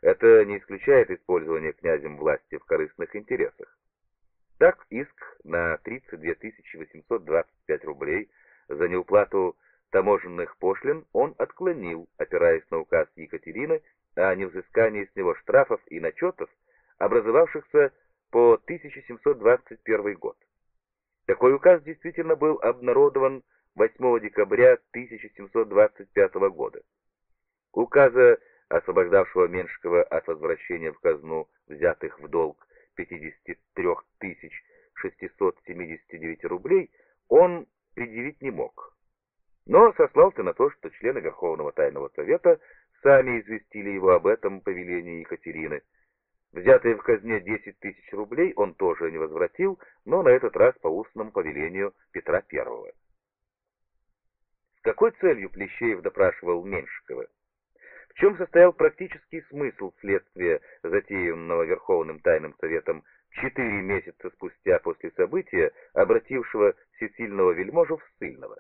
это не исключает использование князем власти в корыстных интересах. Так, иск на 32 825 рублей за неуплату таможенных пошлин он отклонил, опираясь на указ Екатерины о невзыскании с него штрафов и начетов, образовавшихся по 1721 год. Такой указ действительно был обнародован 8 декабря 1725 года. Указа, освобождавшего Меншикова от возвращения в казну взятых в долг 53 679 рублей, он предъявить не мог. Но сослался на то, что члены Верховного Тайного Совета сами известили его об этом по велению Екатерины. Взятые в казне 10 тысяч рублей он тоже не возвратил, но на этот раз по устному повелению Петра I. С какой целью Плещеев допрашивал Меншикова? В чем состоял практический смысл следствия, затеянного Верховным Тайным Советом 4 месяца спустя после события, обратившего всесильного вельможу в ссыльного?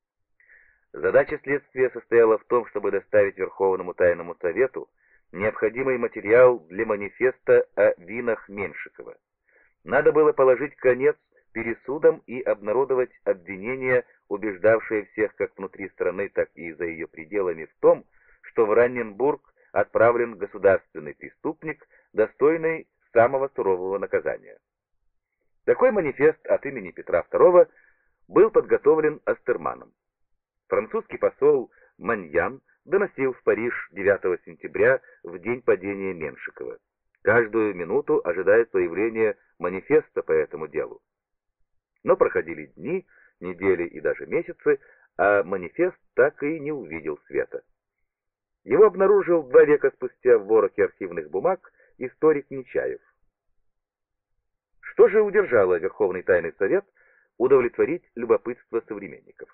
Задача следствия состояла в том, чтобы доставить Верховному Тайному Совету необходимый материал для манифеста о винах Меншикова. Надо было положить конец пересудам и обнародовать обвинения, убеждавшие всех как внутри страны, так и за ее пределами в том, что в Ранненбург отправлен государственный преступник, достойный самого сурового наказания. Такой манифест от имени Петра II был подготовлен Астерманом. Французский посол Маньян доносил в Париж 9 сентября, в день падения Меншикова. Каждую минуту ожидает появления манифеста по этому делу. Но проходили дни, недели и даже месяцы, а манифест так и не увидел света. Его обнаружил 2 века спустя в ворохе архивных бумаг историк Нечаев. Что же удержало Верховный Тайный Совет удовлетворить любопытство современников?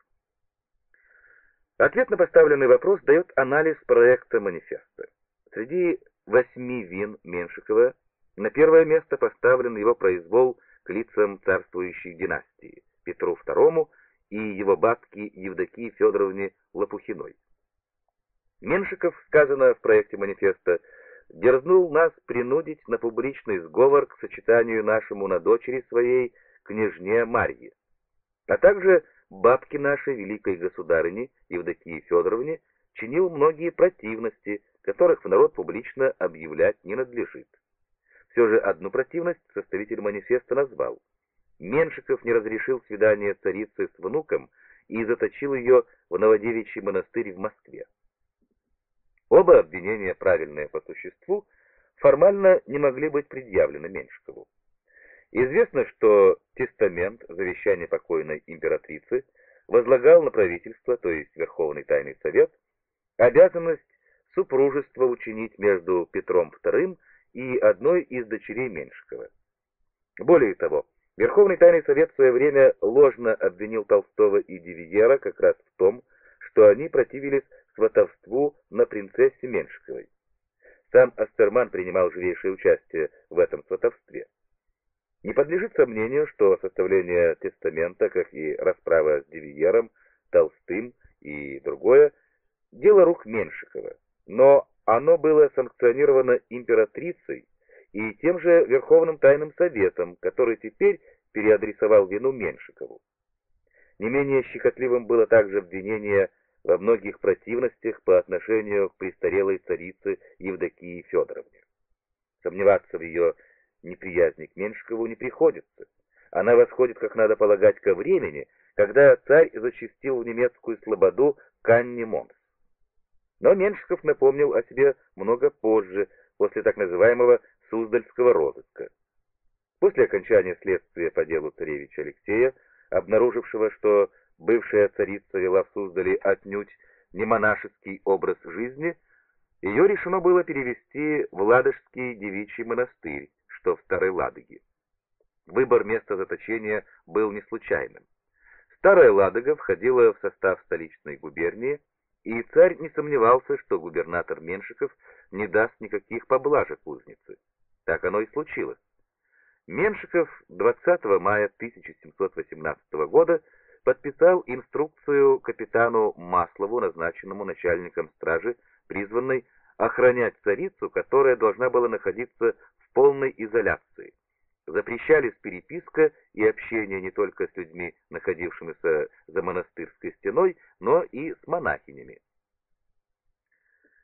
Ответ на поставленный вопрос дает анализ проекта манифеста. Среди 8 вин Меншикова на первое место поставлен его произвол к лицам царствующей династии, Петру II и его бабке Евдокии Федоровне Лопухиной. Меншиков, сказано в проекте манифеста, дерзнул нас принудить на публичный сговор к сочетанию нашему на дочери своей, княжне Марье, а также бабке нашей, великой государыне Евдокии Федоровне, чинил многие противности, которых в народ публично объявлять не надлежит. Все же одну противность составитель манифеста назвал. Меншиков не разрешил свидание царицы с внуком и заточил ее в Новодевичий монастырь в Москве. Оба обвинения, правильные по существу, формально не могли быть предъявлены Меншикову. Известно, что тестамент, завещание покойной императрицы, возлагал на правительство, то есть Верховный Тайный Совет, обязанность супружества учинить между Петром II и одной из дочерей Меншикова. Более того, Верховный Тайный Совет в свое время ложно обвинил Толстого и Дивиера как раз в том, что они противились сватовству на принцессе Меншиковой. Сам Астерман принимал живейшее участие в этом сватовстве. Не подлежит сомнению, что составление тестамента, как и расправа с Дивиером, Толстым и другое, дело рук Меншикова, но оно было санкционировано императрицей и тем же Верховным Тайным Советом, который теперь переадресовал вину Меншикову. Не менее щекотливым было также обвинение во многих противностях по отношению к престарелой царице Евдокии Федоровне. Сомневаться в ее неприязни к Меншикову не приходится. Она восходит, как надо полагать, ко времени, когда царь зачастил в немецкую слободу Канни Монс. Но Меншиков напомнил о себе много позже, после так называемого Суздальского розыска. После окончания следствия по делу царевича Алексея, обнаружившего, что бывшая царица вела в Суздале отнюдь не монашеский образ жизни, ее решено было перевести в Ладожский девичий монастырь, что в Старой Ладоге. Выбор места заточения был не случайным. Старая Ладога входила в состав столичной губернии, и царь не сомневался, что губернатор Меншиков не даст никаких поблажек узнице. Так оно и случилось. Меншиков 20 мая 1718 года подписал инструкцию капитану Маслову, назначенному начальником стражи, призванной охранять царицу, которая должна была находиться в полной изоляции. Запрещались переписка и общение не только с людьми, находившимися за монастырской стеной, но и с монахинями.